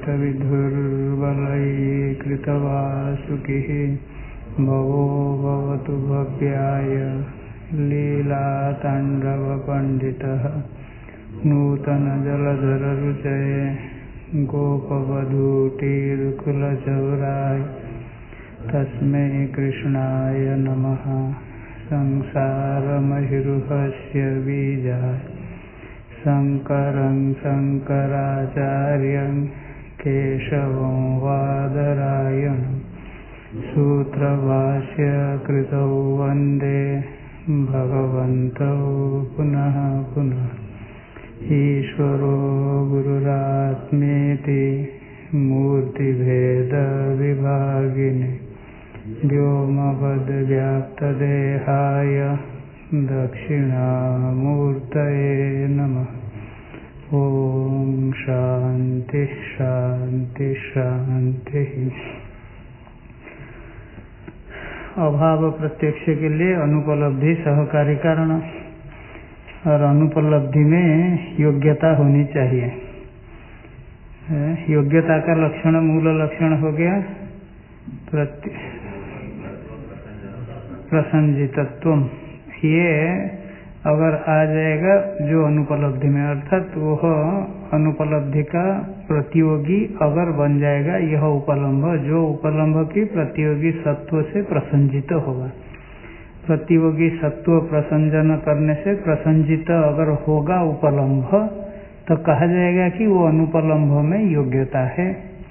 कृतवासुकिः भवो भवतु भव्याय लीलाताण्डवपण्डितः नूतनजलधररुचये गोपवधूटिरुकुलचौराय तस्मै कृष्णाय नमः। संसारमहिरुहस्य बीजाय शङ्करं शङ्कराचार्यं केशवं वादरायणं सूत्रभाष्य कृतौ वन्दे भगवन्तौ पुनः पुनः। ईश्वरो गुरुरात्मेति मूर्तिभेदविभागिने व्योमवद्व्याप्तदेहाय दक्षिणामूर्तये नमः। ओम शांति शांति शांति। अभाव प्रत्यक्ष के लिए अनुपलब्धि सहकारी कारण, और अनुपलब्धि में योग्यता होनी चाहिए। योग्यता का लक्षण मूल लक्षण हो गया प्रसंजितत्व। ये अगर आ जाएगा जो अनुपलब्धि में, अर्थात वह अनुपलब्धि का प्रतियोगी अगर बन जाएगा यह उपलम्भ, जो उपलम्भ की प्रतियोगी सत्व से प्रसंजित होगा। प्रतियोगी सत्व प्रसंजन करने से प्रसंजित अगर होगा उपलम्भ, तो कहा जाएगा कि वो अनुपलम्भ में योग्यता है।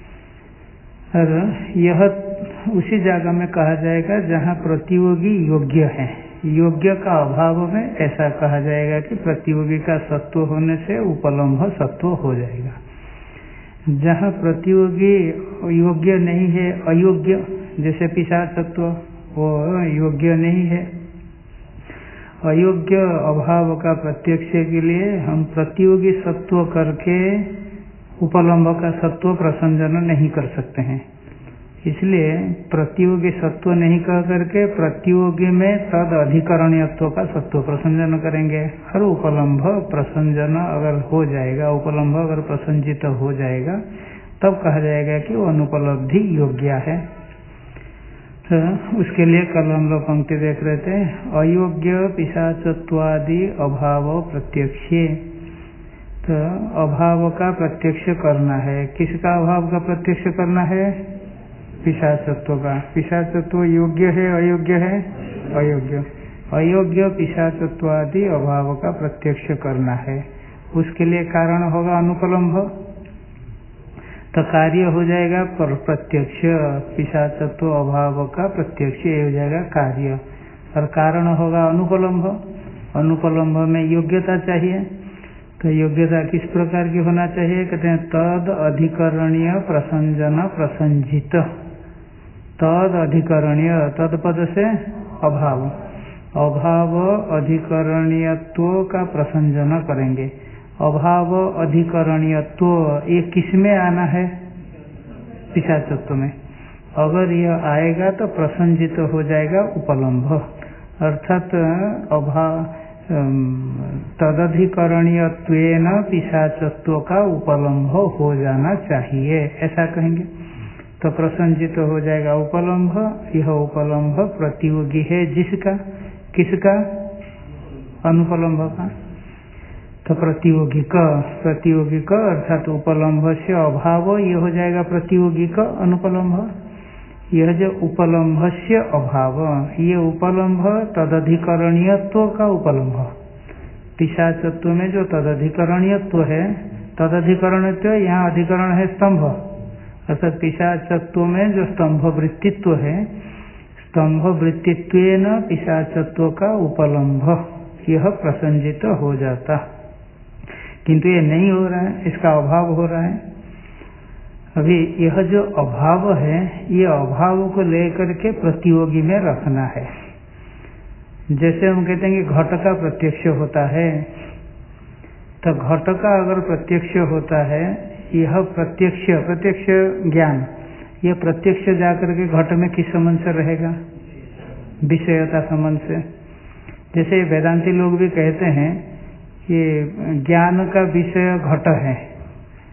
और यह उसी जगह में कहा जाएगा जहाँ प्रतियोगी योग्य है। योग्य का अभाव में ऐसा कहा जाएगा कि प्रतियोगी का सत्व होने से उपलम्भ सत्व हो जाएगा। जहाँ प्रतियोगी योग्य नहीं है, अयोग्य, जैसे पिशाच सत्व, वो योग्य नहीं है। अयोग्य अभाव का प्रत्यक्ष के लिए हम प्रतियोगी सत्व करके उपलम्भ का सत्व प्रसंजन नहीं कर सकते हैं। इसलिए प्रतियोगी सत्व नहीं कह करके प्रतियोगी में तद अधिकरणीयत्व का सत्व प्रसंजन करेंगे। हर उपलम्भ प्रसंजन अगर हो जाएगा, उपलम्भ अगर प्रसंजित हो जाएगा, तब कहा जाएगा कि वो अनुपलब्धि योग्य है। तो उसके लिए कल हम लोग पंक्ति देख रहे थे, अयोग्य पिशाचत्वादि अभाव प्रत्यक्षे। तो अभाव का प्रत्यक्ष करना है। किसका अभाव का प्रत्यक्ष करना है? पिशाचत्व का। पिशाचत्व योग्य है अयोग्य है? अयोग्य। अयोग्य पिशाचत्वादि अभाव का प्रत्यक्ष करना है। उसके लिए कारण होगा अनुपलम्भ, तो कार्य हो जाएगा पर प्रत्यक्ष। पिशाचत्व अभाव का प्रत्यक्ष हो जाएगा कार्य, और कारण होगा अनुपलम्भ। अनुपलम्भ में योग्यता चाहिए। तो योग्यता किस प्रकार की होना चाहिए? कहते हैं तद अधिकरणीय प्रसंजन प्रसंजित। तद अधिकरणीय, तद पद से अभाव, अभाव अधिकरणीयत्व का प्रसंजन करेंगे। अभाव अधिकरणीयत्व ये किस में आना है? पिशाचत्व में। अगर यह आएगा तो प्रसंजित हो जाएगा उपलम्भ, अर्थात अभाव तदधिकरणीयत्वेन पिशाचत्व का उपलम्भ हो जाना चाहिए, ऐसा कहेंगे। तो प्रसंजित हो जाएगा उपलम्भ। यह उपलम्भ प्रतियोगी है जिसका, किसका? अनुपलम्भ का। तो प्रतियोगी का, प्रतियोगी का अर्थात उपलम्भ से अभाव, यह हो जाएगा प्रतियोगी का अनुपलम्भ। यह जो उपलम्भ से अभाव, ये उपलम्भ तदधिकरणीयत्व का उपलम्भ। पिशाचत्व में जो तदधिकरणीयत्व है, तदधिकरणत्व यहाँ अधिकरण है स्तंभ, अर्थात पिशाचत्व में जो स्तंभ वृत्तित्व है, स्तंभ वृत्तित्वेन पिशाचत्व का उपलम्भ यह प्रसंजित हो जाता। किंतु ये नहीं हो रहा है, इसका अभाव हो रहा है। अभी यह जो अभाव है, ये अभाव को लेकर के प्रतियोगी में रखना है। जैसे हम कहते हैं कि घट का प्रत्यक्ष होता है, तो घट का अगर प्रत्यक्ष होता है, यह प्रत्यक्ष ज्ञान, यह प्रत्यक्ष जाकर के घट में किस संबंध से रहेगा? विषयता संबंध से। जैसे वेदांती लोग भी कहते हैं कि ज्ञान का विषय घट है,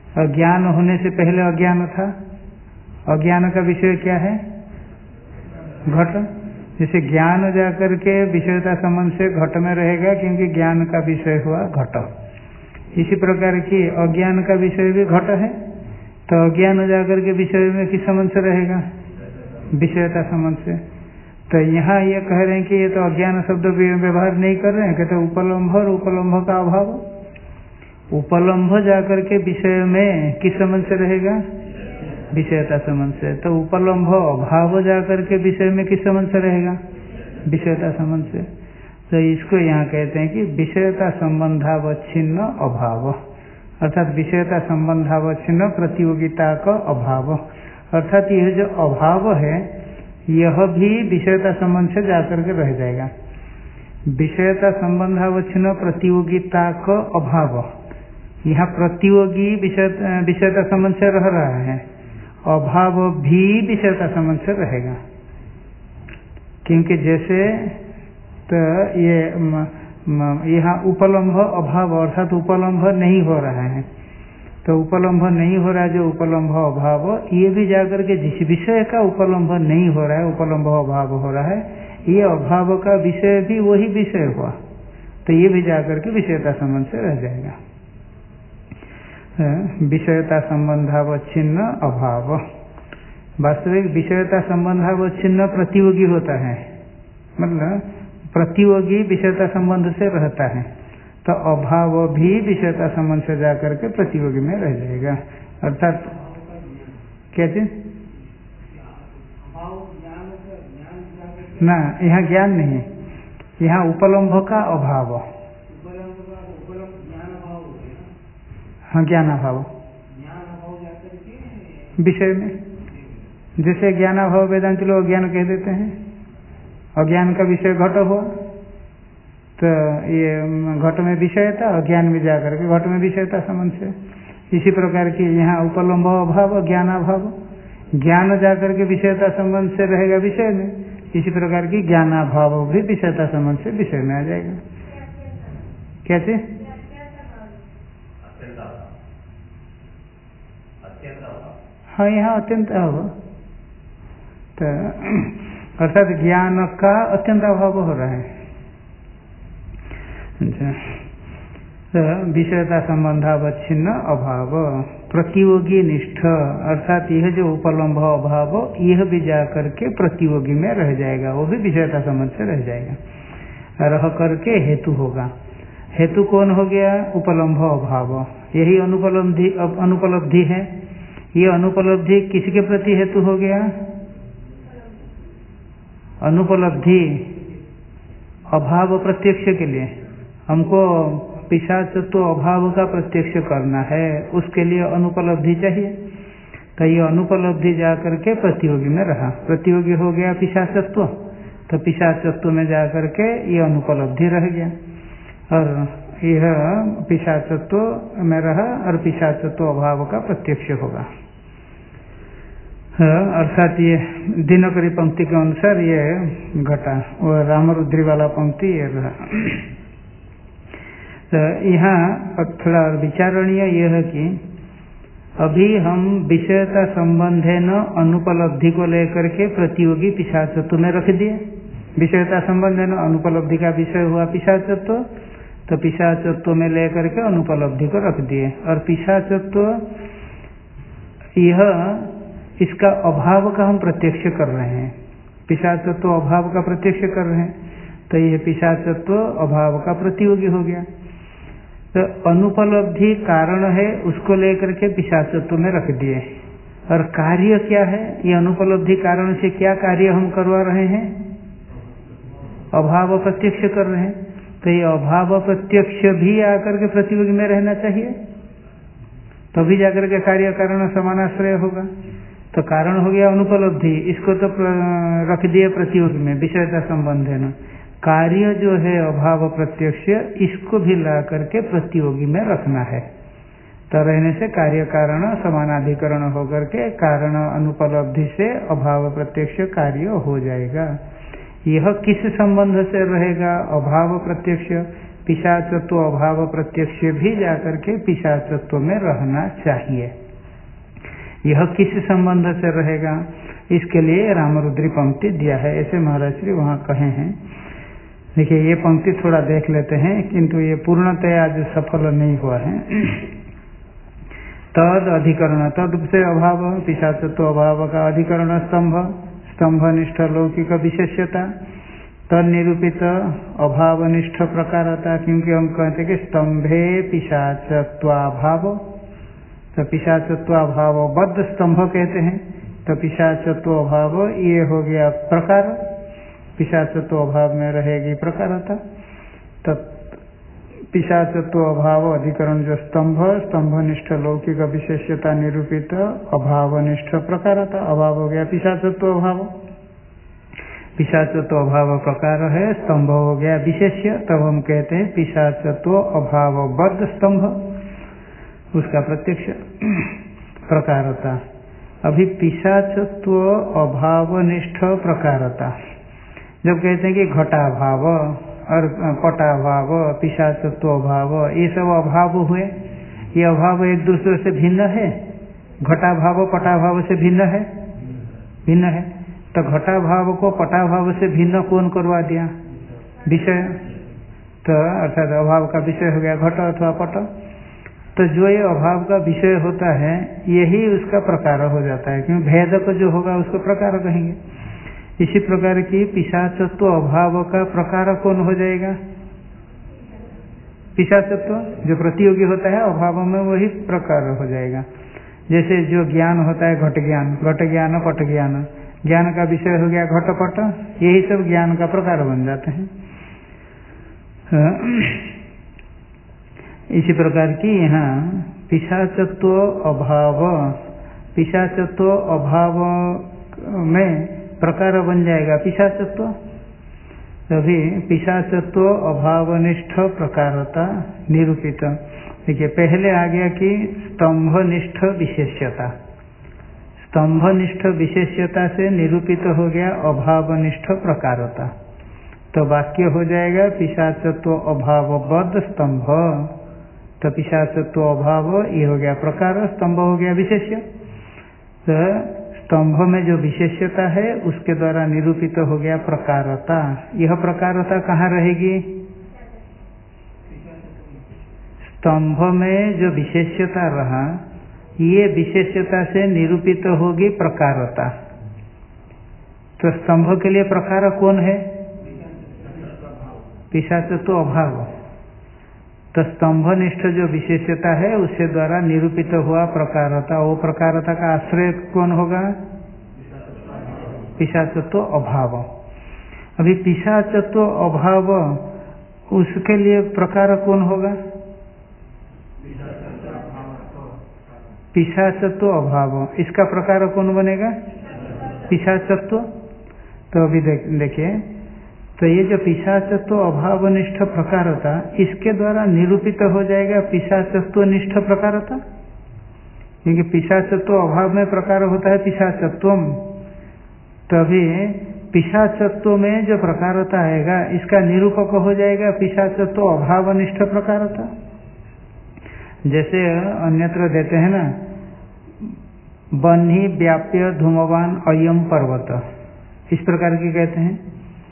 और ज्ञान होने से पहले अज्ञान था। अज्ञान का विषय क्या है? घट। जैसे ज्ञान जाकर के विषयता संबंध से घट में रहेगा, क्योंकि ज्ञान का विषय हुआ घट। इसी प्रकार की अज्ञान का विषय भी घट है, तो अज्ञान जाकर के विषय में किस संबंध से रहेगा? विषयता संबंध से। तो यहाँ ये कह रहे हैं कि ये तो अज्ञान शब्द व्यवहार नहीं कर रहे हैं, कहते उपलम्भ और उपलम्भ का अभाव। उपलम्भ जाकर के विषय में किस संबंध से रहेगा? विषयता संबंध से। तो उपलम्भ अभाव जाकर के विषय में किस संबंध से रहेगा? विषयता संबंध से। तो इसको यहाँ कहते हैं कि विषयता संबंधावच्छिन्न अभाव, अर्थात विषयता संबंधावच्छिन्न प्रतियोगिता का अभाव। अर्थात यह जो अभाव है यह भी विषयता संबंध से जाकर के रह जाएगा। विषयता संबंधावच्छिन्न प्रतियोगिता का अभाव, यहाँ प्रतियोगी विषयता संबंध से रह रहा है, अभाव भी विषयता संबंध से रहेगा। क्योंकि जैसे तो ये यहाँ उपलम्भ अभाव अर्थात उपलम्भ नहीं हो रहा है, तो उपलम्भ नहीं हो रहा है, जो उपलम्भ अभाव ये भी जाकर के जिस विषय का उपलम्भ नहीं हो रहा है, उपलम्भ अभाव हो रहा है, ये अभाव का विषय भी वही विषय हुआ, तो ये भी जाकर के विषयता संबंध से रह जाएगा। विषयता संबंधावच्छिन्न अभाव। वास्तविक विषयता संबंधावच्छिन्न प्रतियोगी होता है, मतलब प्रतियोगी विषयता संबंध से रहता है, तो अभाव भी विषयता संबंध से जाकर के प्रतियोगी में रह जाएगा। अर्थात क्या चीज? ना, यहाँ ज्ञान नहीं, यहाँ उपलम्भ का अभाव। हाँ, ज्ञानाभाव विषय में। जैसे ज्ञानाभाव वेदांत लोग अज्ञान कह देते हैं, अज्ञान का विषय घट हुआ, तो ये घट में विषयता, अज्ञान में जाकर के घट में विषयता संबंध से। इसी प्रकार की यहाँ उपलम्भ अभाव ज्ञानाभाव, ज्ञान जाकर के विषयता संबंध से रहेगा विषय में, इसी प्रकार की ज्ञानाभाव भी विषयता संबंध से विषय में आ जाएगा। कैसे? हाँ, यहाँ अत्यंत अभाव, तो अर्थात ज्ञान का अत्यंत अभाव हो रहा है। तो विषयता संबंधावच्छिन्न अभाव, प्रतियोगी निष्ठ, अर्थात यह जो उपलम्भ अभाव यह भी जाकर के प्रतियोगी में रह जाएगा, वो भी विषयता संबंध से रह जाएगा, रह करके हेतु होगा। हेतु कौन हो गया? उपलम्भ अभाव। यही अनुपलब्धि है। ये अनुपलब्धि किसके प्रति हेतु हो गया? अनुपलब्धि अभाव प्रत्यक्ष के लिए हमको पिशाचत्व अभाव का प्रत्यक्ष करना है, उसके लिए अनुपलब्धि चाहिए। तो ये अनुपलब्धि जाकर के प्रतियोगी में रहा, प्रतियोगी हो गया पिशाचत्व, तो पिशाचत्व में जाकर के ये अनुपलब्धि रह गया, और यह पिशाचत्व में रहा और पिशाचत्व अभाव का प्रत्यक्ष होगा। अर्थात ये दिनकरी पंक्ति के अनुसार ये घटा, और रामरुद्री वाला पंक्ति ये रहा। तो यहाँ थोड़ा विचारणीय यह है कि अभी हम विषयता संबंधे न अनुपलब्धि को लेकर के प्रतियोगी पिशाचत्व में रख दिए। विषयता संबंधे न अनुपलब्धि का विषय हुआ पिशाचत्व, तो पिशाचत्व में लेकर के अनुपलब्धि को रख दिए, और पिशाचत्व यह इसका अभाव का हम प्रत्यक्ष कर रहे हैं, पिशाचत्व अभाव का प्रत्यक्ष कर रहे हैं, तो यह पिशाचत्व अभाव का प्रतियोगी हो गया। तो अनुपलब्धि कारण है, उसको लेकर के पिशाचत्व में रख दिए, और कार्य क्या है? ये अनुपलब्धि कारण से क्या कार्य हम करवा रहे हैं? अभाव प्रत्यक्ष कर रहे हैं, तो ये अभाव प्रत्यक्ष भी आकर के प्रतियोगी में रहना चाहिए, तभी जाकर के कार्य कारण समानाश्रय होगा। तो कारण हो गया अनुपलब्धि, इसको तो रख दिए प्रतियोगी में विषयता संबंध है ना। कार्य जो है अभाव प्रत्यक्ष, इसको भी ला करके प्रतियोगी में रखना है, तो रहने से कार्य कारण समानाधिकरण होकर के कारण अनुपलब्धि से अभाव प्रत्यक्ष कार्य हो जाएगा। यह किस संबंध से रहेगा? अभाव प्रत्यक्ष, पिशाचत्व अभाव प्रत्यक्ष भी जाकर के पिशाचत्व में रहना चाहिए। यह किस संबंध से रहेगा, इसके लिए रामरुद्री पंक्ति दिया है, ऐसे महाराज श्री वहाँ कहे हैं। देखिए ये पंक्ति थोड़ा देख लेते हैं, किंतु ये पूर्णतया आज सफल नहीं हुआ है। तद अधिकरण, तद से अभाव, पिशाचत्व अभाव का अधिकरण स्तंभ, स्तंभनिष्ठ लौकिक विशेष्यता, तद निरूपित अभावनिष्ठ प्रकारता, क्योंकि हम कहते कि स्तंभे पिशाचत्वाभाव, तो पिशाचत्वाभाव बद्ध स्तंभ कहते हैं, तो पिशाचत्व अभाव ये हो गया प्रकार, पिशाचत्व अभाव में रहेगी प्रकारता। तब पिशाचत्व अभाव अधिकरण जो स्तंभ, स्तंभनिष्ठ लौकिक विशेष्यता निरूपित अभावनिष्ठ प्रकारता, अभाव हो गया पिशाचत्व अभाव, पिशाचत्व अभाव प्रकार है, स्तंभ हो गया विशेष्य, तब हम कहते हैं पिशाचत्व अभाव बद्ध स्तंभ, उसका प्रत्यक्ष प्रकारता। अभी पिशाचत्व अभावनिष्ठ प्रकारता, जब कहते हैं कि घटाभाव और पटाभाव, पिशाचत्व अभाव, ये सब अभाव हुए, ये अभाव एक दूसरे से भिन्न है, घटाभाव पटाभाव से भिन्न है, भिन्न है। तो घटाभाव को पटाभाव से भिन्न कौन करवा दिया, विषय, तो अर्थात अभाव का विषय हो गया घट अथवा पट। तो जो ये अभाव का विषय होता है यही उसका प्रकार हो जाता है, क्योंकि भेदक जो होगा उसको प्रकार कहेंगे। इसी प्रकार की पिशाचत्व अभाव का प्रकार कौन हो जाएगा, पिशाचत्व जो प्रतियोगी होता है अभाव में वही प्रकार हो जाएगा। जैसे जो ज्ञान होता है घट ज्ञान, घट ज्ञान पट ज्ञान, ज्ञान का विषय हो गया घटपट, यही सब ज्ञान का प्रकार बन जाते हैं। इसी प्रकार की यहाँ पिशाचत्व अभाव, पिशाचत्व अभाव में प्रकार बन जाएगा पिशाचत्व, तभी पिशाचत्व अभावनिष्ठ प्रकारता निरूपित। देखिए पहले आ गया कि स्तंभनिष्ठ विशेष्यता, स्तंभनिष्ठ विशेष्यता से निरूपित हो गया अभावनिष्ठ प्रकारता, तो वाक्य हो जाएगा पिशाचत्व अभावबद्ध स्तंभ, तो पिशाचत्व अभाव ये हो गया प्रकार, स्तंभ हो गया विशेष्य। तो स्तंभ में जो विशेष्यता है उसके द्वारा निरूपित हो गया प्रकारता। यह प्रकारता कहाँ रहेगी, स्तंभ में जो विशेष्यता रहा ये विशेष्यता से निरूपित होगी प्रकारता। तो स्तंभ के लिए प्रकार कौन है, पिशाचत्व अभाव। तो स्तंभनिष्ठ जो विशेष्यता है उसके द्वारा निरूपित हुआ प्रकारता, वो प्रकारता का आश्रय कौन होगा, पिशाचत्व अभाव। अभी पिशाचत्व अभाव उसके लिए प्रकार कौन होगा, पिशाचत्व अभाव, इसका प्रकार कौन बनेगा, पिशाचत्व। तो अभी देखिए, तो ये जो पिशाचत्व अभावनिष्ठ प्रकारता इसके द्वारा निरूपित हो जाएगा पिशाचत्व निष्ठ प्रकारता, क्योंकि पिशाचत्व अभाव में प्रकार होता है पिशाचत्वम, तभी पिशाचत्व में जो प्रकारता आएगा इसका निरूपक हो जाएगा पिशाचत्व अभावनिष्ठ प्रकारता। जैसे अन्यत्र देते हैं ना, बन्ही व्याप्य धूमवान अयम पर्वत, इस प्रकार की कहते हैं।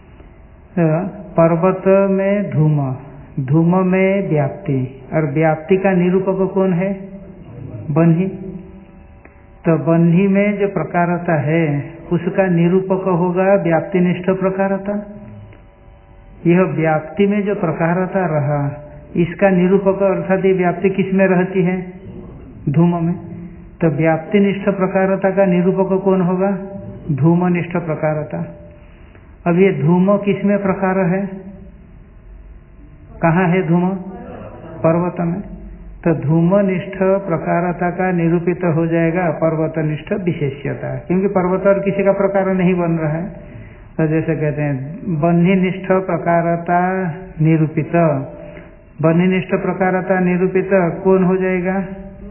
पर्वत में धूम, धूम में व्याप्ति, और व्याप्ति का निरूपक कौन है, बन्ही। तो बन्ही में जो प्रकारता है उसका निरूपक होगा व्याप्तिनिष्ठ प्रकारता। यह व्याप्ति में जो प्रकारता रहा इसका निरूपक अर्थात ये व्याप्ति किस में रहती है, धूम में। तो व्याप्तिनिष्ठ प्रकारता का निरूपक कौन होगा, धूमनिष्ठ प्रकारता। अब ये धूम किस में प्रकार है, कहाँ है धूम, पर्वत में। तो धूमनिष्ठ प्रकारता का निरूपित हो जाएगा पर्वतनिष्ठ विशेष्यता, क्योंकि पर्वत और किसी का प्रकार नहीं बन रहा है। तो जैसे कहते हैं बन्हीनिष्ठ प्रकारता निरूपित, बन्हीनिष्ठ प्रकारता निरूपित कौन हो जाएगा,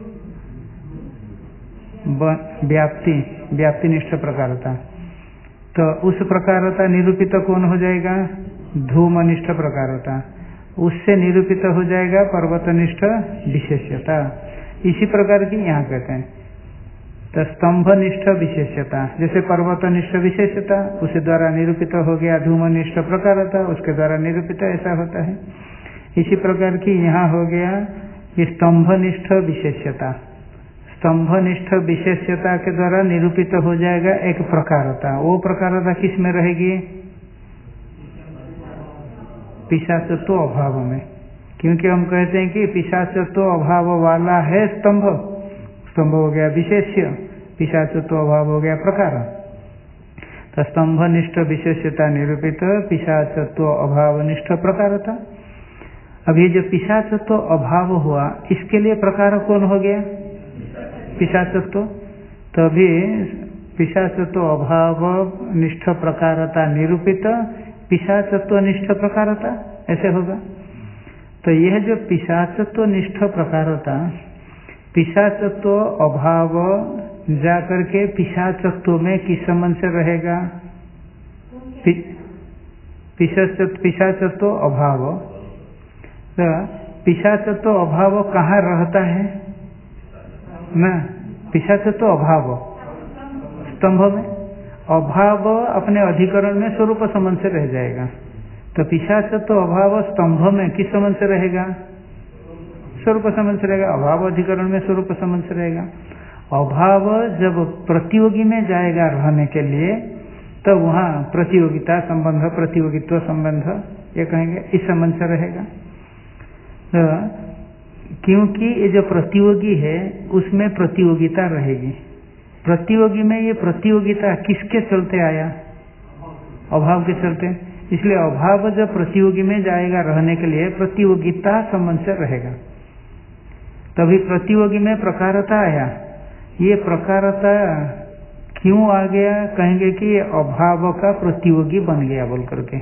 व्याप्ति, व्याप्तिनिष्ठ प्रकारता। तो उस प्रकारता निरूपित कौन हो जाएगा, धूमनिष्ठ प्रकारता। उससे निरूपित हो जाएगा पर्वतनिष्ठ विशेष्यता। इसी प्रकार की यहाँ कहते हैं तो स्तंभनिष्ठ विशेष्यता, जैसे पर्वतनिष्ठ विशेष्यता उसी द्वारा निरूपित हो गया धूमनिष्ठ प्रकारता, उसके द्वारा निरूपित ऐसा होता है। इसी प्रकार की यहाँ हो गया ये स्तंभनिष्ठ विशेष्यता। स्तंभनिष्ठ विशेष्यता के द्वारा निरूपित हो जाएगा एक प्रकारता। वो प्रकारता किस में रहेगी? पिशाचत्व अभाव में, क्योंकि हम कहते हैं कि पिशाचत्व अभाव वाला है स्तंभ। स्तंभ हो गया विशेष्य, पिशाचत्व अभाव हो गया प्रकार। तो स्तंभनिष्ठ विशेष्यता निरूपित पिशाचत्व अभावनिष्ठ प्रकारता। अभी जो पिशाचत्व अभाव हुआ इसके लिए प्रकार कौन हो गया? पिशाचत्व। तो अभी पिशाचत्व अभाव निष्ठ प्रकारता निरूपित पिशाचत्व निष्ठ प्रकारता ऐसे होगा। तो यह जो पिशाचत्व निष्ठ प्रकारता, पिशाचत्व अभाव जाकर के पिशाचत्व में किस संबंध से रहेगा? पिशाचत्व अभाव। तो पिशाचत्व अभाव कहाँ रहता है ना? पिशाचत्व अभाव स्तंभ में। अभाव अपने अधिकरण में स्वरूप संबंध से रह जाएगा। तो पिशाचत्व अभाव स्तंभ में किस संबंध से रहेगा? स्वरूप संबंध से रहेगा। अभाव अधिकरण में स्वरूप संबंध से रहेगा। अभाव जब प्रतियोगी में जाएगा रहने के लिए तो वहाँ प्रतियोगिता संबंध, प्रतियोगित्व संबंध ये कहेंगे, इस संबंध से रहेगा। तो क्योंकि ये जो प्रतियोगी है उसमें प्रतियोगिता रहेगी। प्रतियोगी में ये प्रतियोगिता किसके चलते आया? अभाव के चलते। इसलिए अभाव जब प्रतियोगी में जाएगा रहने के लिए प्रतियोगिता संबंध से रहेगा। तभी प्रतियोगी में प्रकारता आया। ये प्रकारता क्यों आ गया? कहेंगे कि ये अभाव का प्रतियोगी बन गया बोल करके।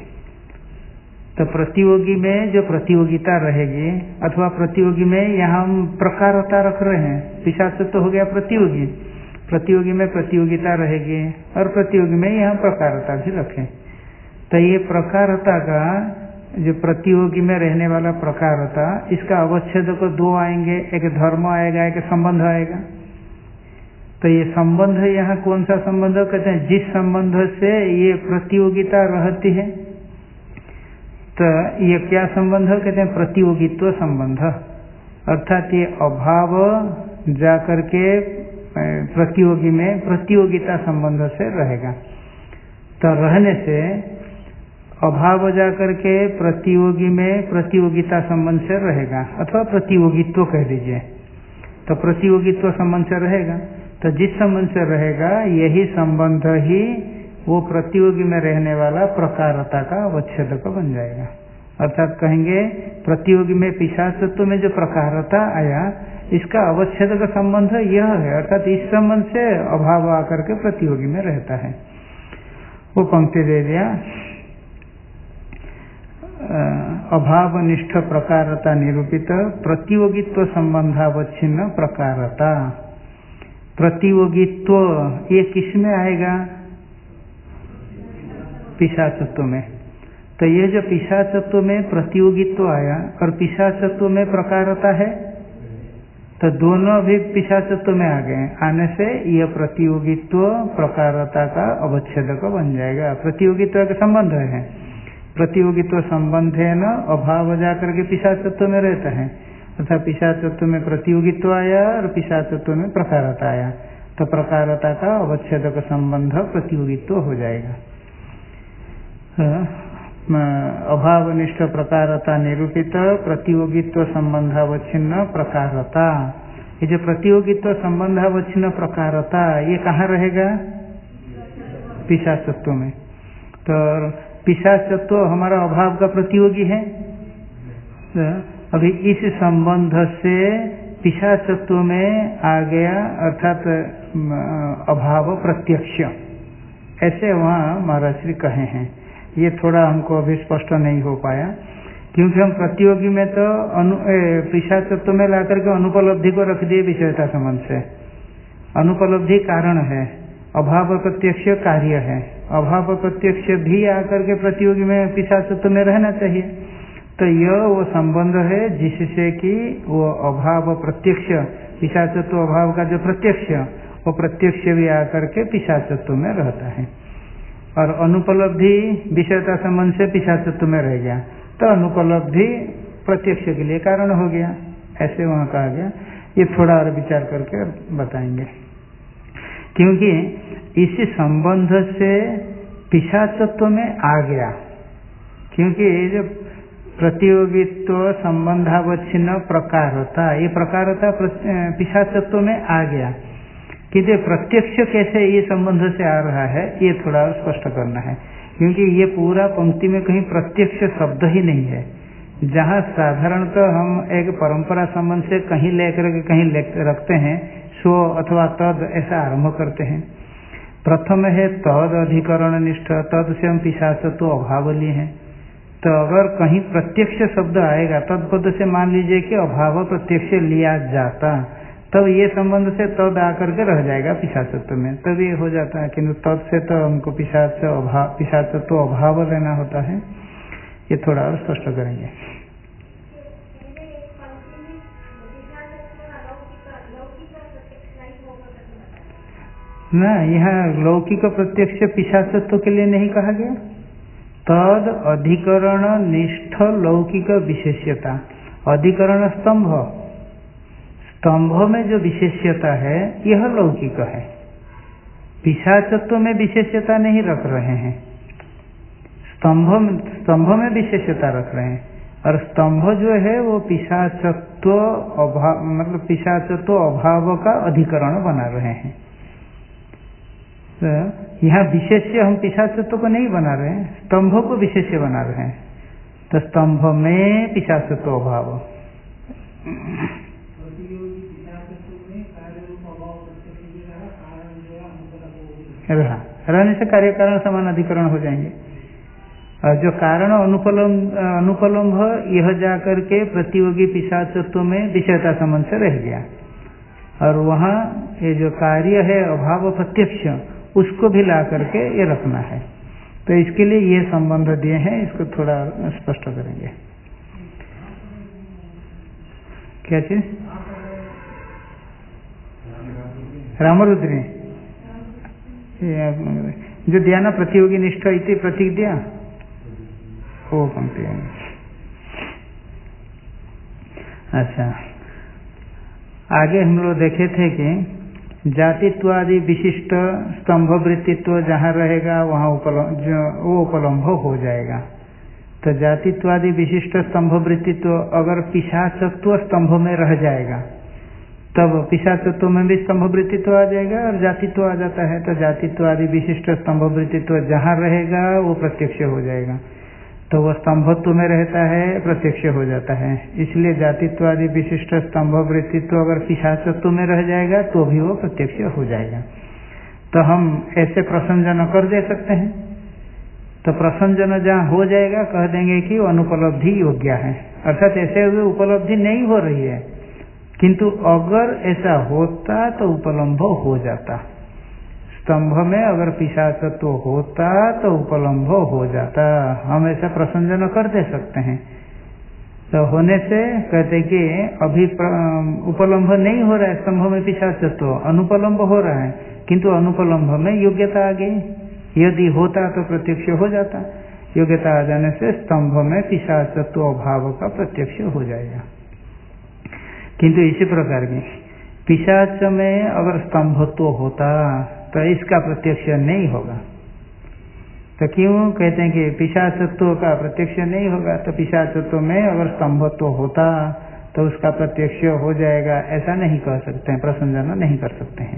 तो प्रतियोगी में जो प्रतियोगिता रहेगी अथवा प्रतियोगी में यहाँ हम प्रकारता रख रहे हैं, पिशाचत्व तो हो गया प्रतियोगी, प्रतियोगी में प्रतियोगिता रहेगी और प्रतियोगी में यहाँ प्रकारता भी रखें। तो ये प्रकारता का जो प्रतियोगी में रहने वाला प्रकारता, इसका अवच्छेद को दो आएंगे, एक धर्म आएगा, एक संबंध आएगा। तो ये संबंध यहाँ कौन सा संबंध कहते हैं? जिस संबंध से ये प्रतियोगिता रहती है। तो ये क्या संबंध कहते हैं? प्रतियोगित्व संबंध। अर्थात ये अभाव जाकर के प्रतियोगी में प्रतियोगिता संबंध से रहेगा। तो रहने से अभाव जाकर के प्रतियोगी में प्रतियोगिता संबंध से रहेगा अथवा प्रतियोगित्व कह दीजिए। तो प्रतियोगित्व संबंध से रहेगा। तो जिस संबंध से रहेगा यही संबंध ही वो प्रतियोगी में रहने वाला प्रकारता का अवच्छेदक बन जाएगा। अर्थात कहेंगे प्रतियोगी में पिशाचत्व में जो प्रकारता आया इसका अवच्छेदक संबंध यह है। अर्थात इस संबंध से अभाव आकर के प्रतियोगी में रहता है। वो पंक्ति दे दिया, अभावनिष्ठ प्रकारता निरूपित प्रतियोगित्व संबंधावच्छिन्न प्रकारता। प्रतियोगित्व ये किस में आएगा? पिशाचत्व में। तो ये जो पिशाचत्व में प्रतियोगित्व आया और पिशाचत्व में प्रकारता है, तो दोनों भी पिशाचत्व में आ गए। आने से यह प्रतियोगित्व प्रकारता का अवच्छेदक बन जाएगा। प्रतियोगित्व का संबंध है, प्रतियोगित्व संबंध है न अभाव जाकर के पिशाचत्व में रहता है। अर्थात पिशाचत्व में प्रतियोगित्व आया और पिशाचत्व में प्रकारता आया, तो प्रकारता का अवच्छेदक संबंध प्रतियोगित्व हो जाएगा। अभावनिष्ठ प्रकारता निरूपित प्रतियोगित्व संबंधावच्छिन्न प्रकारता। ये जो प्रतियोगित्व संबंधावच्छिन्न प्रकारता ये कहाँ रहेगा? पिशाचत्व में। तो पिशाचत्व हमारा अभाव का प्रतियोगी है। अभी इस संबंध से पिशाचत्व में आ गया, अर्थात अभाव प्रत्यक्ष, ऐसे वहाँ महाराज श्री कहे हैं। ये थोड़ा हमको अभी स्पष्ट नहीं हो पाया, क्योंकि हम प्रतियोगी में तो पिशाचत्व में लाकर के अनुपलब्धि को रख दिए विषयता संबंध से। अनुपलब्धि कारण है, अभाव प्रत्यक्ष कार्य है। अभाव प्रत्यक्ष भी आकर के प्रतियोगी में पिशाचत्व में रहना चाहिए। तो यह वो संबंध है जिससे कि वो अभाव प्रत्यक्ष, पिशाचत्व अभाव का जो प्रत्यक्ष, वो प्रत्यक्ष भी आकर के पिशाचत्व में रहता है। और अनुपलब्धि विषयता संबंध से पिशाचत्व में रह गया, तो अनुपलब्धि प्रत्यक्ष के लिए कारण हो गया, ऐसे वहां कहा गया। ये थोड़ा और विचार करके बताएंगे, क्योंकि इसी संबंध से पिशाचत्व में आ गया, क्योंकि जो प्रतियोगित्व संबंधावच्छिन्न प्रकारता, ये प्रकारता पिशाचत्व में आ गया, किंतु प्रत्यक्ष कैसे ये संबंध से आ रहा है ये थोड़ा और स्पष्ट करना है, क्योंकि ये पूरा पंक्ति में कहीं प्रत्यक्ष शब्द ही नहीं है। जहाँ साधारणतः हम एक परंपरा संबंध से कहीं लेकर के कहीं रखते हैं, स्व अथवा तद ऐसा आरंभ करते हैं। प्रथम है तद अधिकरण निष्ठ, तद से हम पिशाचत्व अभाव लिए हैं। तो अगर कहीं प्रत्यक्ष शब्द आएगा तद पद से मान लीजिए कि अभाव प्रत्यक्ष लिया जाता, तब ये संबंध से तद आकर के रह जाएगा पिशाचत्व में, तब ये हो जाता है। किंतु तद से तो हमको पिशाचत्व अभाव लेना होता है। ये थोड़ा और स्पष्ट करेंगे। ना, यहाँ लौकिक प्रत्यक्ष पिशाचत्व के लिए नहीं कहा गया। तद अधिकरण निष्ठ लौकिक विशेष्यता, अधिकरण स्तंभ, स्तंभ में जो विशेष्यता है यह लौकिक है। पिशाचत्व में विशेष्यता नहीं रख रहे हैं, स्तंभ में विशेष्यता रख रहे हैं। और स्तंभ जो है वो पिशाचत्व अभाव, मतलब पिशाचत्व अभाव का अधिकरण बना रहे हैं। तो यहाँ विशेष्य हम पिशाचत्व को नहीं बना रहे हैं, स्तंभ को विशेष्य बना रहे हैं। तो स्तंभ में पिशाचत्व अभाव, रहने से कार्य कारण समान अधिकरण हो जाएंगे। और जो कारण अनुपलम्भ यह जाकर के प्रतियोगी पिशाचत्व में विषयता संबंध से रह गया। और वहाँ ये जो कार्य है अभाव प्रत्यक्ष, उसको भी ला करके ये रखना है। तो इसके लिए ये संबंध दिए हैं, इसको थोड़ा स्पष्ट करेंगे। क्या चीज? रामरुद्री जो दिया ना, प्रतियोगी निष्ठ इति प्रतीक दिया, वो पंक्ति है। अच्छा, आगे हम लोग देखे थे कि जातित्वादि विशिष्ट स्तंभ वृत्तित्व जहाँ रहेगा वहाँ वो उपलम्भ हो जाएगा। तो जातित्वादि विशिष्ट स्तंभ वृत्तित्व अगर पिशाचत्व स्तंभ में रह जाएगा, तब पिशाचत्व में भी स्तंभ वृत्तित्व आ जाएगा और जातित्व आ जाता है। तो जातित्वादि विशिष्ट स्तंभ वृत्तित्व जहाँ रहेगा वो प्रत्यक्ष हो जाएगा। तो वह स्तंभत्व में रहता है, प्रत्यक्ष हो जाता है। इसलिए जातित्वादि विशिष्ट स्तंभ वृत्तित्व अगर पिशाचत्व में रह जाएगा तो भी वो प्रत्यक्ष हो जाएगा। तो हम ऐसे प्रसंजन कर दे सकते हैं। तो प्रसंजन जहाँ हो जाएगा कह देंगे कि वो अनुपलब्धि योग्य है, अर्थात ऐसे हुए उपलब्धि नहीं हो रही है, किंतु अगर ऐसा होता तो उपलम्भ हो जाता। स्तंभ में अगर पिशाचत्व होता तो उपलम्भ हो जाता। हम ऐसा प्रसंजन कर दे सकते हैं। तो होने से कहते कि अभी उपलम्भ नहीं हो रहा है, स्तंभ में पिशाचत्व, अनुपलम्भ हो रहा है, किंतु अनुपलम्भ में योग्यता आ गई। यदि होता तो प्रत्यक्ष हो जाता। योग्यता आ जाने से स्तंभ में पिशाचत्व अभाव का प्रत्यक्ष हो जाएगा। किंतु इसी प्रकार की पिशाच में अगर स्तंभत्व होता तो इसका प्रत्यक्ष नहीं होगा। तो क्यों कहते हैं कि पिशाचत्व का प्रत्यक्ष नहीं होगा? तो पिशाचत्व में अगर स्तंभत्व होता तो उसका प्रत्यक्ष हो जाएगा, ऐसा नहीं कह सकते हैं, प्रसंजन नहीं कर सकते हैं।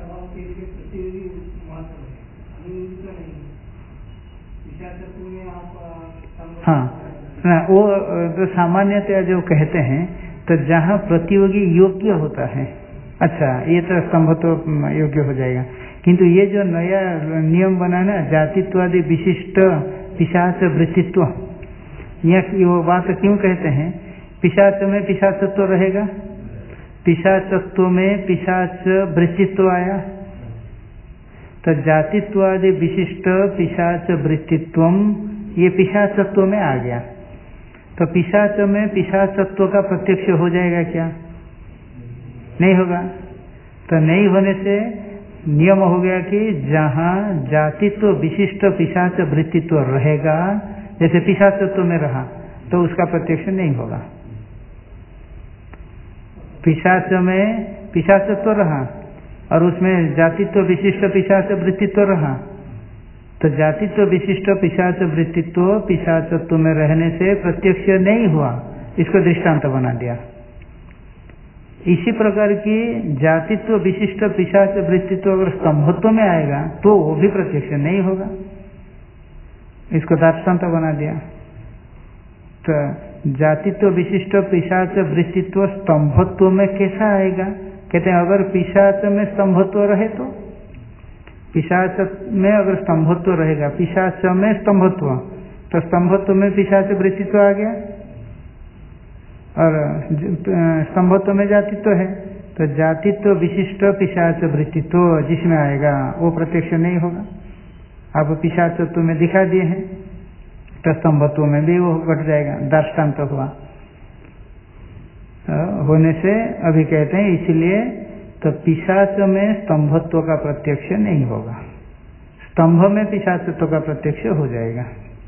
हाँ, वो तो सामान्यतया जो कहते हैं, तो जहाँ प्रतियोगी योग्य होता है, अच्छा ये तो स्तंभत्व योग्य हो जाएगा। किंतु ये जो नया नियम बना ना, जातित्वादि विशिष्ट पिशाच वृत्तित्व, यह वो बात क्यों कहते हैं? पिशाच में पिशाचत्व रहेगा, पिशाचत्व में पिशाच वृत्तित्व आया, तो जातित्वादि विशिष्ट पिशाच वृत्तित्व ये पिशाचत्व में आ गया। तो पिशाच में पिशाचत्व का प्रत्यक्ष हो जाएगा क्या? नहीं होगा। तो नहीं होने से नियम हो गया कि जहाँ जातित्व विशिष्ट पिशाच वृत्तित्व रहेगा, जैसे पिशाचत्व में रहा, तो उसका प्रत्यक्ष नहीं होगा। पिशाच में पिशाचत्व रहा और उसमें जातित्व विशिष्ट पिशाच वृत्तित्व रहा, तो जातित्व विशिष्ट पिशाच वृत्तित्व पिशाचत्व में रहने से प्रत्यक्ष नहीं हुआ, इसको दृष्टांत बना दिया। इसी प्रकार की जातित्व विशिष्ट पिशाच वृत्तित्व अगर स्तंभत्व में आएगा तो वो भी प्रत्यक्ष नहीं होगा, इसको दृष्टांत बना दिया। तो जातित्व विशिष्ट पिशाच वृत्तित्व स्तंभत्व में कैसा आएगा? कहते हैं अगर पिशाच में स्तंभत्व रहे तो, पिशाच में अगर स्तंभत्व रहेगा, पिशाच में स्तंभत्व, तो स्तंभत्व में पिशाच वृत्तित्व आ गया और स्तंभत्व में जातित्व है, तो जातित्व विशिष्ट पिशाच वृत्तित्व जिसमें आएगा वो प्रत्यक्ष नहीं होगा। आप पिशाचत्व में दिखा दिए हैं तो स्तंभत्व में भी वो घट जाएगा, दृष्टांत हुआ होने से अभी कहते हैं। इसलिए तो पिशाच में स्तंभत्व का प्रत्यक्ष नहीं होगा, स्तंभ में पिशाचत्व का प्रत्यक्ष हो जाएगा।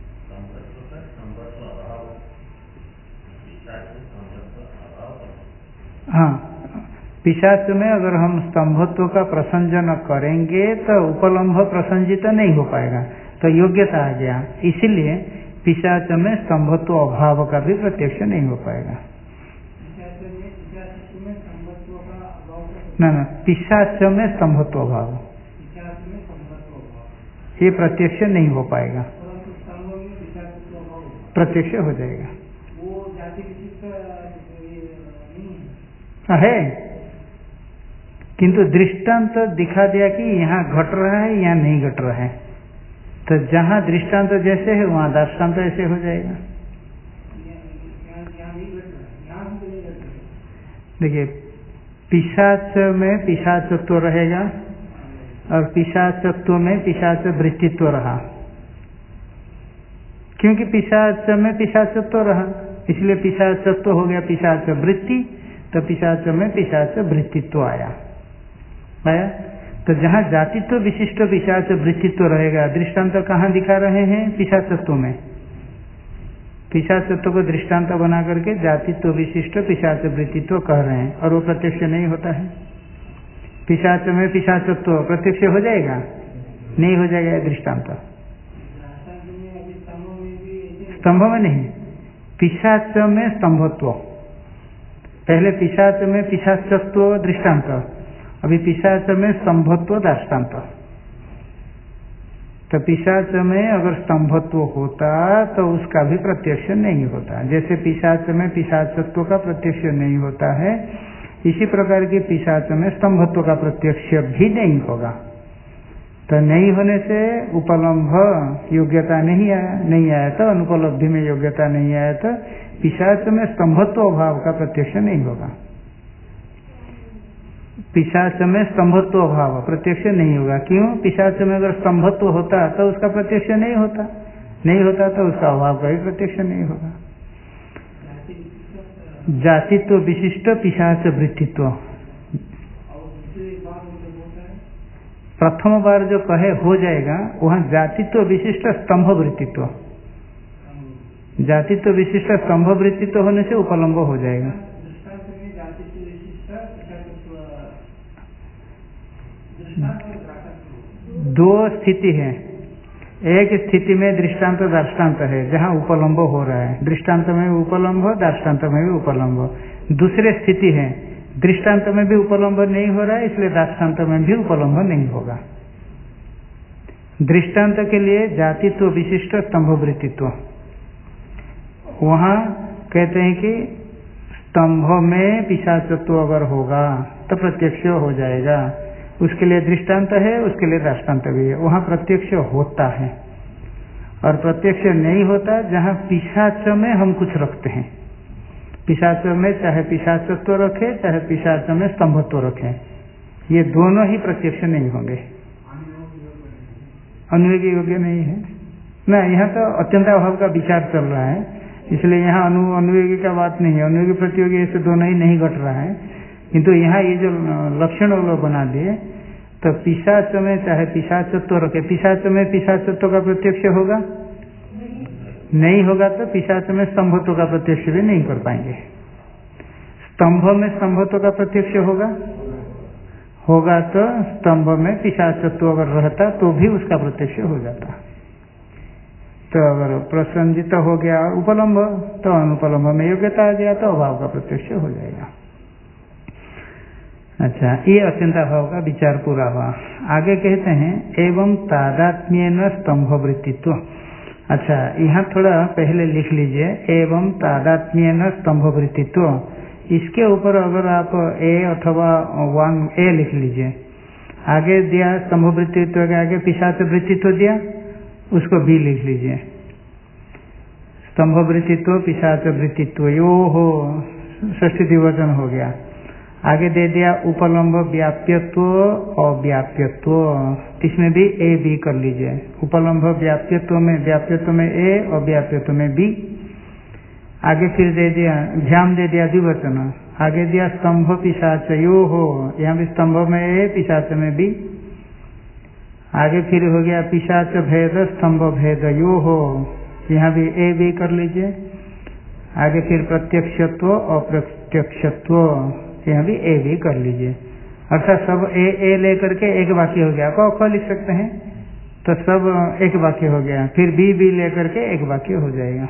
हाँ, पिशाच में अगर हम स्तंभत्व का प्रसंजन करेंगे तो उपलम्भ प्रसंजित नहीं हो पाएगा, तो योग्यता आ गया। इसीलिए पिशाच में स्तंभत्व अभाव का भी प्रत्यक्ष नहीं हो पाएगा। ना पिशाच में स्तंभत्व अभाव, ये प्रत्यक्ष नहीं हो पाएगा, प्रत्यक्ष हो जाएगा। है किंतु दृष्टांत दिखा दिया कि यहाँ घट रहा है, यहाँ नहीं घट रहा है, तो जहाँ दृष्टांत जैसे है वहाँ दृष्टांत ऐसे हो जाएगा। देखिए, पिशाच में पिशाचत्व रहेगा और पिशाचत्व में पिशाच वृत्तित्व रहा, क्योंकि पिशाच में पिशाचत्व रहा इसलिए पिशाचत्व हो गया पिशाच वृत्ति, तो पिशाच में पिशाच वृत्तित्व आया। तो जहाँ जातित्व विशिष्ट पिशाच वृत्तित्व रहेगा, दृष्टांत कहाँ दिखा रहे हैं? पिशाचत्व में। पिशाचत्व को दृष्टांत बना करके जातित्व विशिष्ट पिशाच वृत्तित्व कह रहे हैं और वो प्रत्यक्ष नहीं होता है। पिशाच में पिशाचत्व प्रत्यक्ष हो जाएगा? नहीं हो जाएगा दृष्टांत। स्तंभ में नहीं, पिशाच में स्तंभत्व। पहले पिशाच में पिशाचत्व दृष्टांत, अभी पिशाच में स्तंभत्व दृष्टांत। तो पिशाच में अगर स्तंभत्व होता तो उसका भी प्रत्यक्ष नहीं होता, जैसे पिशाच में पिशाचत्व का प्रत्यक्ष नहीं होता है, इसी प्रकार की पिशाच में स्तंभत्व का प्रत्यक्ष भी नहीं होगा। तो नहीं होने से उपलम्भ योग्यता नहीं आया तो अनुपलब्धि में योग्यता नहीं आया, तो पिशाच में स्तंभत्व अभाव का प्रत्यक्ष नहीं होगा। पिशाच में स्तंभत्व अभाव प्रत्यक्ष नहीं होगा। क्यों? पिशाच में अगर स्तंभत्व होता तो उसका प्रत्यक्ष नहीं होता, नहीं होता तो उसका अभाव का भी प्रत्यक्ष नहीं होगा। जातित्व विशिष्ट पिशाच वृत्तित्व प्रथम बार जो कहे हो जाएगा, वहां जातित्व विशिष्ट स्तंभ वृत्तित्व, जातित्व विशिष्ट स्तंभ वृत्तित्व होने से उपलम्ब हो जाएगा। दो स्थिति है, एक स्थिति में दृष्टांत दृष्टांत है जहाँ उपलम्ब हो रहा है, दृष्टांत में भी उपलम्ब दृष्टांत में भी उपलम्ब। दूसरे स्थिति है दृष्टांत में भी उपलम्ब नहीं हो रहा है, इसलिए दृष्टांत में भी उपलम्ब नहीं होगा। दृष्टांत के लिए जातित्व विशिष्ट स्तंभ वृत्तित्व, वहां कहते हैं कि स्तंभ में पिशाचत्व अगर होगा तो प्रत्यक्ष हो जाएगा, उसके लिए दृष्टांत है, उसके लिए दृष्टांत भी है, वहां प्रत्यक्ष होता है। और प्रत्यक्ष नहीं होता जहां पिशाच में हम कुछ रखते हैं, पिशाच में चाहे पिशाचत्व रखे चाहे पिशाच में स्तंभत्व रखे, ये दोनों ही प्रत्यक्ष नहीं होंगे, अनुयोगी योग्य नहीं है ना। यहाँ तो अत्यंत अभाव का विचार चल रहा है, इसलिए यहाँ अनुयोगी का बात नहीं है, अनुयोगी प्रतियोगी ऐसे दोनों ही नहीं घट रहा है। किंतु यहाँ ये जो लक्षण वो लोग बना दिए, तो पिशाच में चाहे पिशाचत्व रखे, पिशाच में पिशाचत्व का प्रत्यक्ष होगा नहीं होगा, तो पिशाच में स्तंभत्व का प्रत्यक्ष भी नहीं कर पाएंगे। स्तंभ में स्तंभत्व का प्रत्यक्ष होगा तो स्तंभ में पिशाचत्व अगर रहता तो भी उसका प्रत्यक्ष हो जाता। तो अगर प्रसंजित हो गया उपलम्भ तो अनुपलम्भ में योग्यता आ गया तो अभाव का प्रत्यक्ष हो जाएगा। अच्छा, ये अत्यंताभाव का विचार पूरा हुआ। आगे कहते हैं एवं तादात्म्येन स्तंभवृत्तित्व। अच्छा, यहाँ थोड़ा पहले लिख लीजिए एवं तादात्म्येन स्तंभवृत्तित्व। इसके ऊपर अगर आप ए अथवा 1A लिख लीजिए। आगे दिया स्तंभवृत्तित्व के आगे पिशाच वृत्तित्व दिया, उसको भी लिख लीजिए। स्तंभवृत्तित्व पिशाच वृत्तित्व यो हो षष्ठी द्विवचन हो गया। आगे दे दिया उपलम्ब व्याप्यत्व अव्याप्यत्व, इसमें भी ए बी कर लीजिए। उपलम्ब व्याप्यत्व में ए और व्याप्यत्व में बी। आगे फिर दे दिया ध्यान दे दिया द्विवचन। आगे दिया स्तंभ पिशाच यो हो, यहाँ भी स्तंभ में ए पिशाच में बी। आगे फिर हो गया पिशाच भेद स्तंभ भेद यो हो, यहाँ भी ए बी कर लीजिए। आगे फिर प्रत्यक्षत्व अप्रत्यक्षत्व, यहाँ भी ए भी कर लीजिए। अर्थात सब ए लेकर के एक वाक्य हो गया। क लिख सकते हैं तो सब एक वाक्य हो गया। फिर बी लेकर के एक वाक्य हो जाएगा।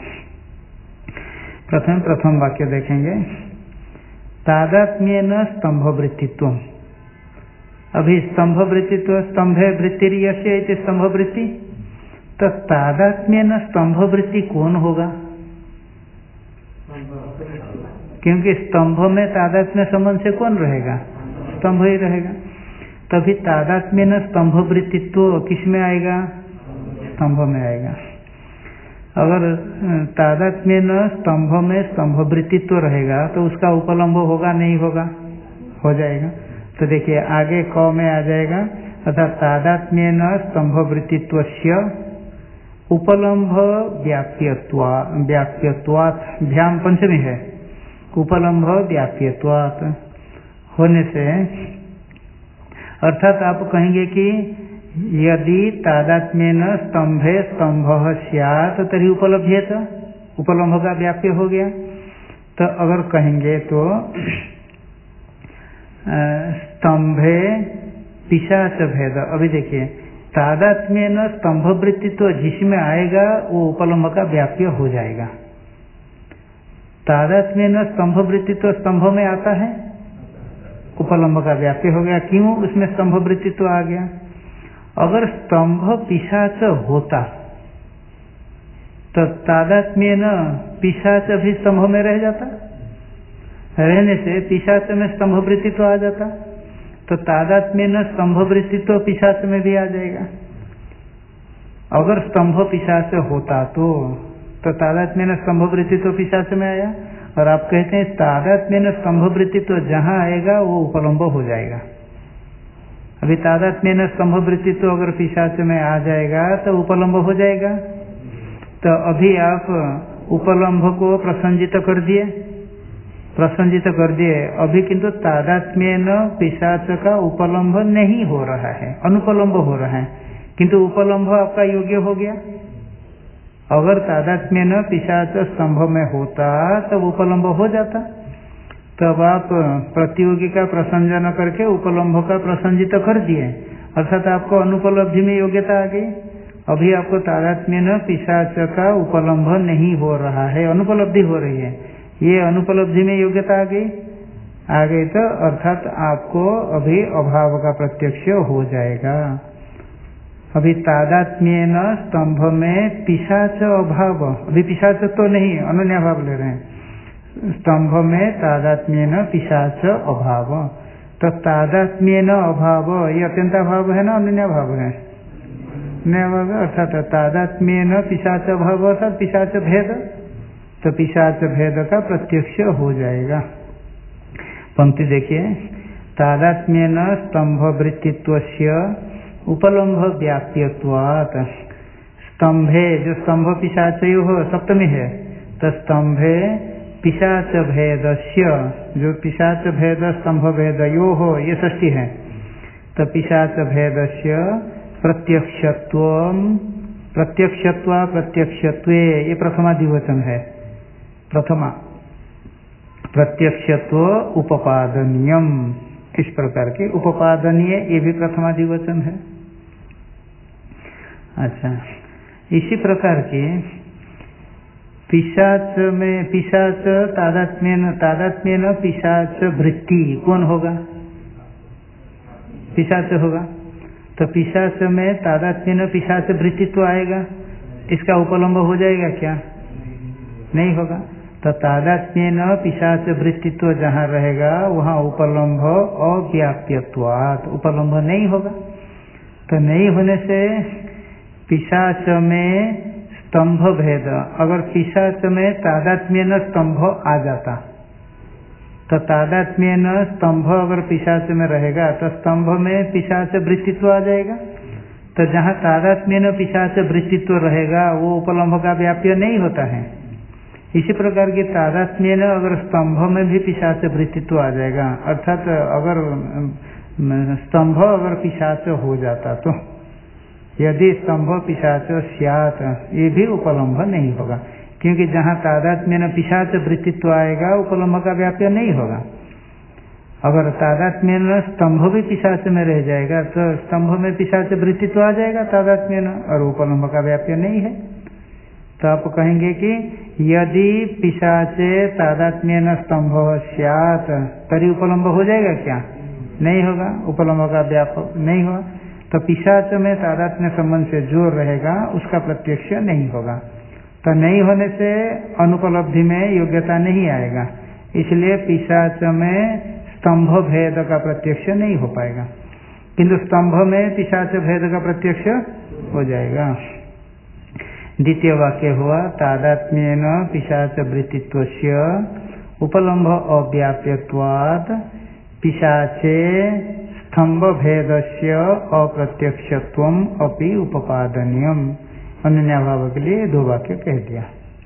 प्रथम वाक्य देखेंगे तादात्म्येन स्तंभवृत्तित्व। अभी स्तंभवृत्तित्व स्तंभे वृत्तिर्यस्य इति स्तंभवृत्ति, तो तादात्म्येन स्तंभवृत्ति कौन होगा? क्योंकि स्तंभ में तादात्म्य संबंध से कौन रहेगा? स्तंभ ही रहेगा। तभी तादात्म्य न स्तंभ वृत्तित्व किस में आएगा? स्तंभ में आएगा। अगर तादात्म्य न स्तंभ में स्तंभ वृत्तित्व रहेगा तो उसका उपलम्भ होगा नहीं होगा? हो जाएगा। तो देखिए आगे क में आ जाएगा अर्थात तादात्म्य न स्तंभ वृत्तित्वस्य उपलम्भ व्याप्यत्वात्, भ्याम पंचमी है, उपलम्भ व्याप्यत्वात् होने से अर्थात आप कहेंगे कि यदि तादात्म्येन स्तंभे स्तंभः स्यात् तर्हि उपलभ्येत, उपलम्भ का व्याप्य हो गया। तो अगर कहेंगे तो स्तंभे पिशाच भेद, अभी देखिए तादात्म्येन स्तंभ वृत्तित्व जिसमें आएगा वो उपलम्भ का व्याप्य हो जाएगा। तादात्म्येन स्तंभ वृत्तित्व स्तंभ में आता है, उपलम्भ का व्याप्य हो गया। क्यों? उसमें स्तंभ वृत्तित्व आ गया। अगर स्तंभ पिशाच होता तो तादात्म्येन पिशाच भी स्तंभ में रह जाता, रहने से पिशाच में स्तंभ वृत्तित्व आ जाता, तो तादात्म्येन स्तंभ वृत्तित्व पिशाच में भी आ जाएगा। अगर स्तंभ पिशाच होता तो तादात्म्येन स्तंभ वृत्तित्व पिशाच में आया, और आप कहते हैं तादात्म्येन स्तंभ वृत्तित्व जहाँ आएगा वो उपलम्ब हो जाएगा। अभी तादात्म्येन स्तंभ वृत्तित्व अगर पिशाच में आ जाएगा तो उपलम्ब हो जाएगा। तो अभी आप उपलम्भ को प्रसंजित कर दिए, अभी किंतु तादात्म्येन पिशाच का उपलम्भ नहीं हो रहा है, अनुपलम्ब हो रहा है, किंतु उपलम्भ आपका योग्य हो गया। अगर तादात्म्येन पिशाच स्तंभ में होता तब उपलम्ब हो जाता, तब आप प्रतियोगी का प्रसंजन करके उपलम्भ का प्रसंजित कर दिए, अर्थात आपको अनुपलब्धि में योग्यता आ गई। अभी आपको तादात्म्येन पिशाच का उपलम्भ नहीं हो रहा है, अनुपलब्धि हो रही है, ये अनुपलब्धि में योग्यता आ गई तो अर्थात आपको अभी अभाव का प्रत्यक्ष हो जाएगा। अभी तादात्म्येन स्तंभ में पिशाच अभाव, अभी पिशाच तो नहीं अनन्य भाव ले रहे हैं, स्तंभ में तादात्म्येन पिशाच अभाव, तो तादात्म्येन अभाव ये अत्यंत अभाव है ना अनन्य भाव है? अनन्य, अर्थात तादात्म्येन पिशाच अभाव अर्थात पिशाच भेद, तो पिशाच भेद का प्रत्यक्ष हो जाएगा। पंक्ति देखिए तादात्म्येन स्तंभ वृत्तित्वस्य उपलम्भ व्याप्यत्वात्, स्तंभे जो स्तंभ पिशाचयो हो सप्तमी है, तो स्तंभे पिशाच भेदस्य, जो पिशाच भेद स्तंभ भेद यो हो, ये षष्ठी है। तो पिशाच भेदस्य प्रत्यक्षत्व, प्रत्यक्षत्वा प्रत्यक्षत्वे, ये प्रथमा द्विवचन है। प्रथमा प्रत्यक्षत्व उपादनीयम, इस प्रकार के उपादनीय, ये भी प्रथमा द्विवचन है। अच्छा, इसी प्रकार के पिशाच में पिशाच तादात्म्येन पिशाच वृत्ति कौन होगा? पिशाच होगा। तो पिशाच में तादात्म्येन पिशाच वृत्ति तो आएगा, इसका उपलम्ब हो जाएगा क्या? नहीं होगा। तो तादात्म्येन पिशाच वृत्तित्व जहाँ रहेगा वहाँ उपलम्ब अव्याप्यत्वात्, उपलम्ब नहीं होगा। तो नहीं होने से पिशाच में स्तंभ भेद, अगर पिशाच में तादात्म्येन स्तंभ आ जाता, तो तादात्म्येन स्तंभ अगर पिशाच में रहेगा तो स्तंभ में पिशाच वृत्तित्व आ जाएगा। तो जहाँ तादात्म्येन पिशाच वृत्तित्व रहेगा वो उपलम्ब का व्याप्य नहीं होता है। इसी प्रकार की तादात्म्येन अगर स्तंभ में भी पिशाच वृत्तित्व आ जाएगा, अर्थात अगर स्तंभ अगर पिशाच हो जाता, तो यदि स्तंभ पिशाच स्यात्, ये भी उपलम्ब नहीं होगा, क्योंकि जहाँ तादात्म्येन पिशाच वृत्तित्व आएगा उपलम्ब का व्याप्य नहीं होगा। अगर तादात्म्येन स्तंभ भी पिशाच में रह जाएगा तो स्तंभ में पिशाच वृत्तित्व आ जाएगा तादात्म्येन, और उपलम्ब का व्याप्य नहीं है। तो आप कहेंगे कि यदि पिशाचे तादात्म्येन स्तंभ स्यात्, तरी उपलम्ब हो जाएगा क्या? नहीं होगा, उपलम्ब का व्यापक नहीं होगा। तो पिशाच में तादात्म्य संबंध से जो रहेगा उसका प्रत्यक्ष नहीं होगा। तो नहीं होने से अनुपलब्धि में योग्यता नहीं आएगा, इसलिए पिशाच में स्तंभ भेद का प्रत्यक्ष नहीं हो पाएगा, किंतु स्तंभ में पिशाच भेद का प्रत्यक्ष हो जाएगा। द्वितीय वाक्य हुआ तादात्म्येन पिशाच वृत्तित्वस्य उपलम्भ अव्याप्यत्वात् पिशाचे स्तंभ भेदस्य अप्रत्यक्षत्वम अपि उपपादनीयम। अन्यभाव के लिए दो वाक्य कह दिया।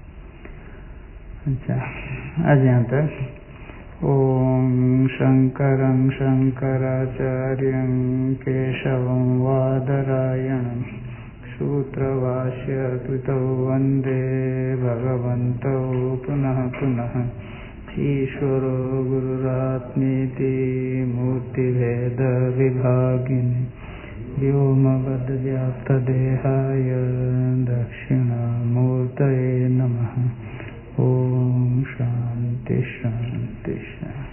अच्छा, आज यहाँ तक। ओम शंकरं शंकराचार्यं केशवं वादरायणं सूत्रभाष्य कृतौ वन्दे भगवन्तौ पुनः पुनः। ईश्वरो गुरुरात्मेति मूर्तिभेद विभागिने व्योमवद्व्याप्तदेहाय दक्षिणामूर्तये नमः। ओम शांति शांति शांति।